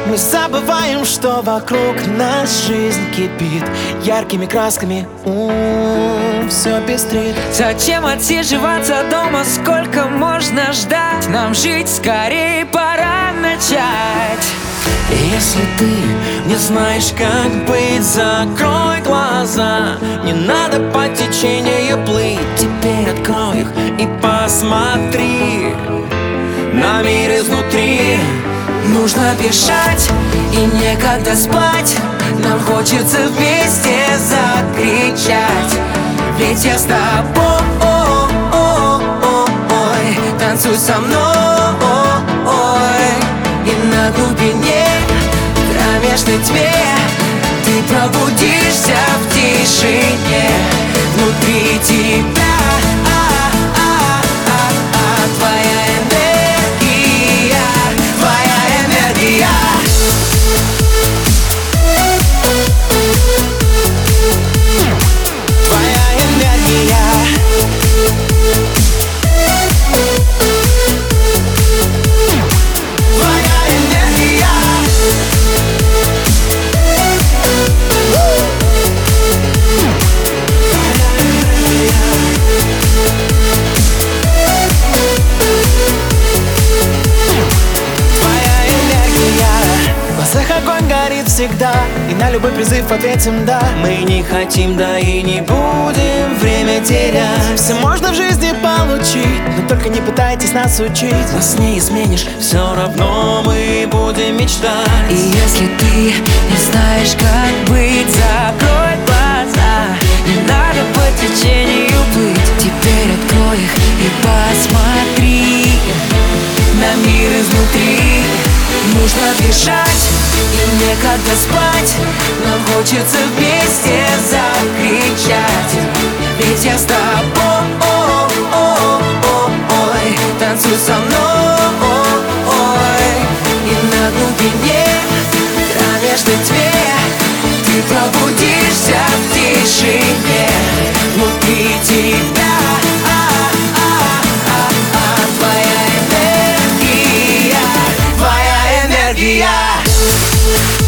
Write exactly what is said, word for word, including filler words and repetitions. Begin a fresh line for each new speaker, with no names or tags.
Мы забываем, что вокруг нас жизнь кипит. Яркими красками м-м, все пестрит.
Зачем отсиживаться дома, сколько можно ждать? Нам жить скорее пора начать.
Если ты не знаешь, как быть, закрой глаза. Не надо по течению плыть, теперь открой их и посмотри на мир изнутри.
Нужно бежать и некогда спать. Нам хочется вместе закричать. Ведь я с тобой, танцуй со мной. И на глубине, в кромешной тьме, ты пробудишься в тишине. Внутри тебя твоя энергия, твоя энергия.
Твоя энергия. Огонь горит всегда, и на любой призыв ответим «да». Мы не хотим, да и не будем время терять. Все можно в жизни получить, но только не пытайтесь нас учить. Нас не изменишь, все равно мы будем мечтать.
И если ты не знаешь, как быть, закрой глаза. Не надо по течению плыть, теперь открой их и посмотри на мир изнутри. Нужно бежать и некогда спать. Нам хочется вместе закричать. Ведь я с тобой, танцуй со мной. И на глубине, в кромешной тьме, ты пробудишься в тишине. Внутри тебя твоя энергия, твоя энергия.